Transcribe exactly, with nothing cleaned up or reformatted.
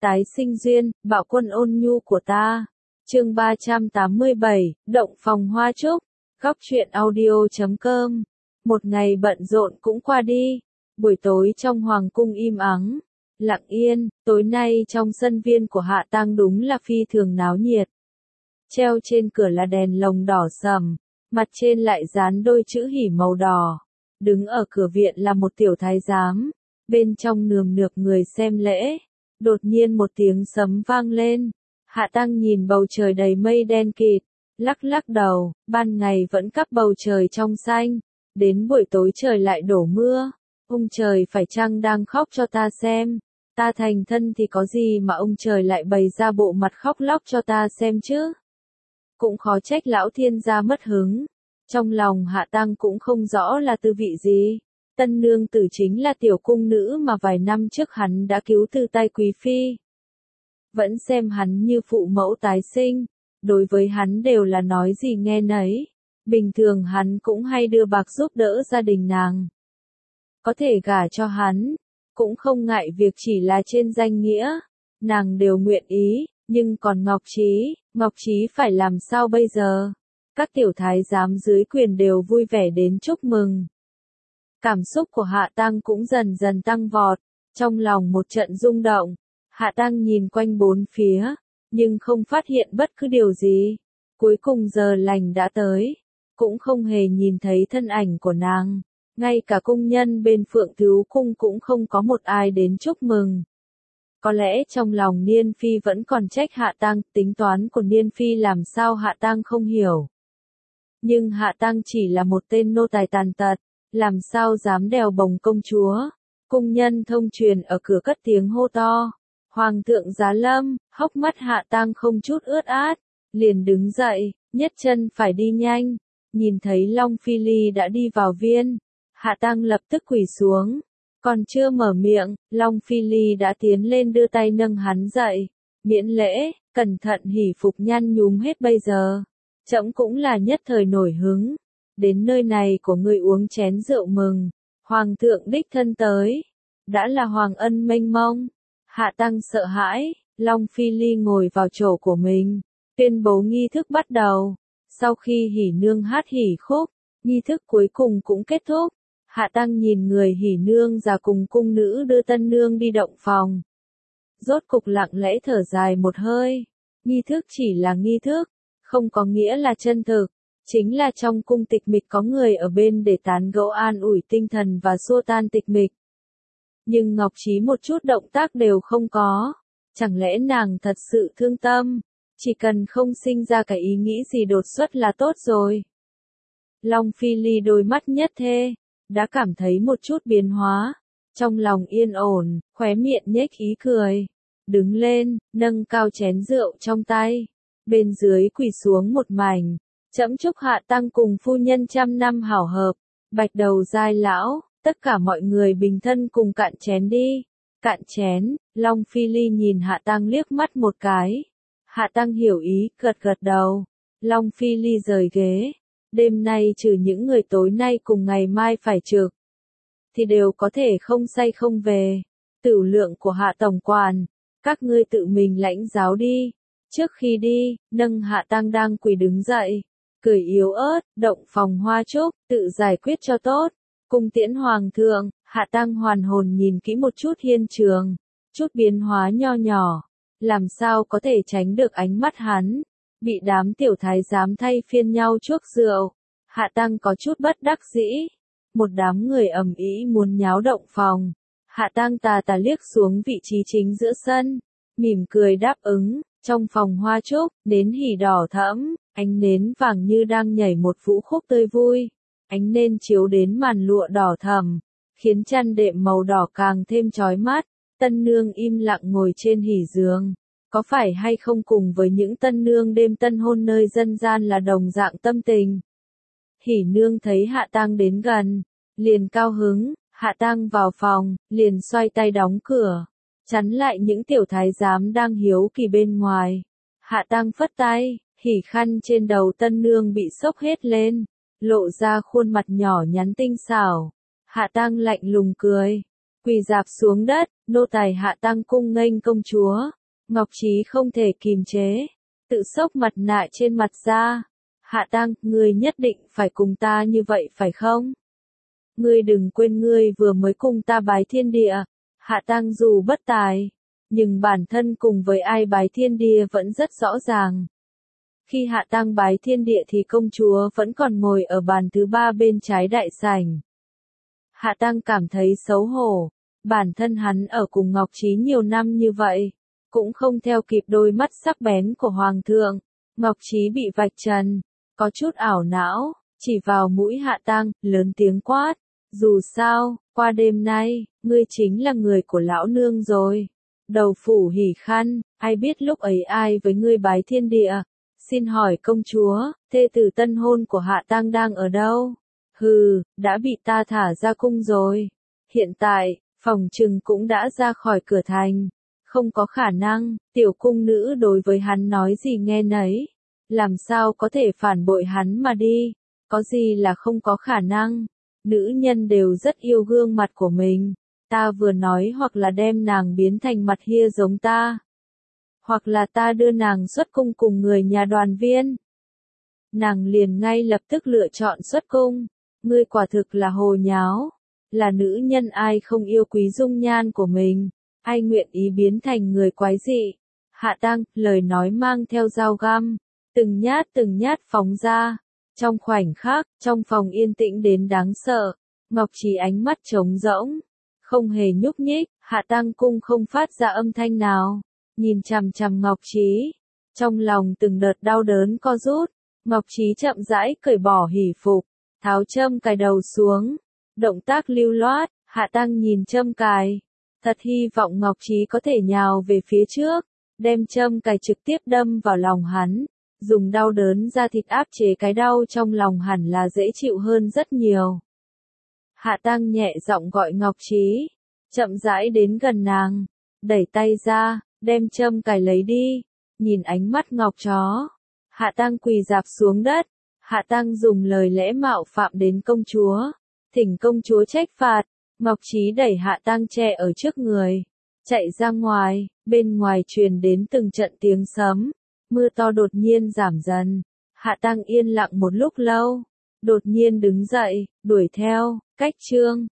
Tái sinh duyên, bạo quân ôn nhu của ta. Chương ba trăm tám mươi bảy, Động phòng hoa trúc. Góc truyện audio chấm com. Một ngày bận rộn cũng qua đi. Buổi tối trong hoàng cung im ắng, lặng yên. Tối nay trong sân viên của Hạ Tang đúng là phi thường náo nhiệt. Treo trên cửa là đèn lồng đỏ sầm, mặt trên lại dán đôi chữ hỉ màu đỏ. Đứng ở cửa viện là một tiểu thái giám, bên trong nườm nượp người xem lễ. Đột nhiên một tiếng sấm vang lên. Hạ Tang nhìn bầu trời đầy mây đen kịt, lắc lắc đầu. Ban ngày vẫn cắp bầu trời trong xanh, đến buổi tối trời lại đổ mưa. Ông trời phải chăng đang khóc cho ta xem? Ta thành thân thì có gì mà ông trời lại bày ra bộ mặt khóc lóc cho ta xem chứ? Cũng khó trách lão thiên gia mất hứng. Trong lòng Hạ Tang cũng không rõ là tư vị gì. Tân nương tử chính là tiểu cung nữ mà vài năm trước hắn đã cứu từ tay quý phi. Vẫn xem hắn như phụ mẫu tái sinh, đối với hắn đều là nói gì nghe nấy. Bình thường hắn cũng hay đưa bạc giúp đỡ gia đình nàng. Có thể gả cho hắn, cũng không ngại việc chỉ là trên danh nghĩa, nàng đều nguyện ý. Nhưng còn Ngọc Trí, Ngọc Trí phải làm sao bây giờ? Các tiểu thái giám dưới quyền đều vui vẻ đến chúc mừng. Cảm xúc của Hạ Tang cũng dần dần tăng vọt, trong lòng một trận rung động. Hạ Tang nhìn quanh bốn phía, nhưng không phát hiện bất cứ điều gì. Cuối cùng giờ lành đã tới, cũng không hề nhìn thấy thân ảnh của nàng. Ngay cả cung nhân bên Phượng Tứ Cung cũng không có một ai đến chúc mừng. Có lẽ trong lòng Niên Phi vẫn còn trách Hạ Tang, tính toán của Niên Phi làm sao Hạ Tang không hiểu. Nhưng Hạ Tang chỉ là một tên nô tài tàn tật, làm sao dám đèo bồng công chúa. Cung nhân thông truyền ở cửa cất tiếng hô to. Hoàng thượng giá lâm. Hốc mắt Hạ Tang không chút ướt át, liền đứng dậy, nhất chân phải đi nhanh. Nhìn thấy Long Phi Ly đã đi vào viên, Hạ Tang lập tức quỳ xuống. Còn chưa mở miệng, Long Phi Ly đã tiến lên đưa tay nâng hắn dậy. Miễn lễ, cẩn thận hỉ phục nhăn nhúm hết bây giờ. Trẫm cũng là nhất thời nổi hứng. Đến nơi này của ngươi uống chén rượu mừng. Hoàng thượng đích thân tới. Đã là hoàng ân mênh mông. Hạ Tang sợ hãi, Long Phi Ly ngồi vào chỗ của mình. Tuyên bố nghi thức bắt đầu. Sau khi hỉ nương hát hỉ khúc, nghi thức cuối cùng cũng kết thúc. Hạ Tang nhìn người hỉ nương già cùng cung nữ đưa tân nương đi động phòng. Rốt cục lặng lẽ thở dài một hơi. Nghi thức chỉ là nghi thức, không có nghĩa là chân thực. Chính là trong cung tịch mịch có người ở bên để tán gẫu an ủi tinh thần và xua tan tịch mịch. Nhưng Ngọc Trí một chút động tác đều không có. Chẳng lẽ nàng thật sự thương tâm? Chỉ cần không sinh ra cái ý nghĩ gì đột xuất là tốt rồi. Long Phi Ly đôi mắt nhất thê, đã cảm thấy một chút biến hóa. Trong lòng yên ổn, khóe miệng nhếch ý cười. Đứng lên, nâng cao chén rượu trong tay. Bên dưới quỳ xuống một mảnh. Trẫm chúc Hạ Tang cùng phu nhân trăm năm hảo hợp. Bạch đầu giai lão, tất cả mọi người bình thân cùng cạn chén đi. Cạn chén. Long Phi Ly nhìn Hạ Tang liếc mắt một cái. Hạ Tang hiểu ý, gật gật đầu. Long Phi Ly rời ghế. Đêm nay trừ những người tối nay cùng ngày mai phải trực, thì đều có thể không say không về. Tửu lượng của Hạ tổng quản, các ngươi tự mình lãnh giáo đi. Trước khi đi, nâng Hạ Tang đang quỳ đứng dậy, cười yếu ớt, động phòng hoa trúc, tự giải quyết cho tốt. Cung tiễn hoàng thượng. Hạ Tang hoàn hồn nhìn kỹ một chút hiên trường, chút biến hóa nho nhỏ, làm sao có thể tránh được ánh mắt hắn. Bị đám tiểu thái giám thay phiên nhau chuốc rượu, Hạ Tang có chút bất đắc dĩ. Một đám người ầm ĩ muốn nháo động phòng. Hạ Tang tà tà liếc xuống vị trí chính giữa sân, mỉm cười đáp ứng. Trong phòng hoa trúc, nến hỉ đỏ thẫm, ánh nến vàng như đang nhảy một vũ khúc tươi vui. Ánh nến chiếu đến màn lụa đỏ thẫm, khiến chăn đệm màu đỏ càng thêm chói mắt. Tân nương im lặng ngồi trên hỉ giường. Có phải hay không cùng với những tân nương đêm tân hôn nơi dân gian là đồng dạng tâm tình? Hỉ nương thấy Hạ Tang đến gần, liền cao hứng. Hạ Tang vào phòng, liền xoay tay đóng cửa, chắn lại những tiểu thái giám đang hiếu kỳ bên ngoài. Hạ Tang phất tay, hỉ khăn trên đầu tân nương bị xốc hết lên, lộ ra khuôn mặt nhỏ nhắn tinh xảo. Hạ Tang lạnh lùng cười. Quỳ dạp xuống đất, nô tài Hạ Tăng cung nghênh công chúa. Ngọc Trí không thể kìm chế, tự xốc mặt nạ trên mặt ra. Hạ Tăng, ngươi nhất định phải cùng ta như vậy phải không? Ngươi đừng quên ngươi vừa mới cùng ta bái thiên địa. Hạ Tăng dù bất tài, nhưng bản thân cùng với ai bái thiên địa vẫn rất rõ ràng. Khi Hạ Tăng bái thiên địa thì công chúa vẫn còn ngồi ở bàn thứ ba bên trái đại sảnh. Hạ Tăng cảm thấy xấu hổ, bản thân hắn ở cùng Ngọc Trí nhiều năm như vậy, cũng không theo kịp đôi mắt sắc bén của Hoàng thượng. Ngọc Trí bị vạch trần, có chút ảo não, chỉ vào mũi Hạ Tăng, lớn tiếng quát. Dù sao, qua đêm nay, ngươi chính là người của lão nương rồi. Đầu phủ hỉ khăn, ai biết lúc ấy ai với ngươi bái thiên địa. Xin hỏi công chúa, thê tử tân hôn của Hạ Tăng đang ở đâu? Hừ, đã bị ta thả ra cung rồi. Hiện tại, phòng trừng cũng đã ra khỏi cửa thành. Không có khả năng, tiểu cung nữ đối với hắn nói gì nghe nấy. Làm sao có thể phản bội hắn mà đi? Có gì là không có khả năng? Nữ nhân đều rất yêu gương mặt của mình. Ta vừa nói hoặc là đem nàng biến thành mặt hia giống ta. Hoặc là ta đưa nàng xuất cung cùng người nhà đoàn viên. Nàng liền ngay lập tức lựa chọn xuất cung. Ngươi quả thực là hồ nháo. Là nữ nhân ai không yêu quý dung nhan của mình. Ai nguyện ý biến thành người quái dị. Hạ Tăng, lời nói mang theo dao găm. Từng nhát từng nhát phóng ra. Trong khoảnh khắc, trong phòng yên tĩnh đến đáng sợ. Ngọc Trí ánh mắt trống rỗng. Không hề nhúc nhích, Hạ Tăng cung không phát ra âm thanh nào. Nhìn chằm chằm Ngọc Trí. Trong lòng từng đợt đau đớn co rút. Ngọc Trí chậm rãi cởi bỏ hỷ phục. Tháo châm cài đầu xuống. Động tác lưu loát, Hạ Tăng nhìn châm cài. Thật hy vọng Ngọc Trí có thể nhào về phía trước. Đem châm cài trực tiếp đâm vào lòng hắn. Dùng đau đớn ra thịt áp chế cái đau trong lòng hẳn là dễ chịu hơn rất nhiều. Hạ Tăng nhẹ giọng gọi Ngọc Trí. Chậm rãi đến gần nàng. Đẩy tay ra, đem châm cài lấy đi. Nhìn ánh mắt ngọc chó. Hạ Tăng quỳ dạp xuống đất. Hạ Tăng dùng lời lẽ mạo phạm đến công chúa. Thỉnh công chúa trách phạt. Ngọc Trí đẩy Hạ Tăng che ở trước người. Chạy ra ngoài, bên ngoài truyền đến từng trận tiếng sấm. Mưa to đột nhiên giảm dần. Hạ Tăng yên lặng một lúc lâu. Đột nhiên đứng dậy, đuổi theo, cách chương.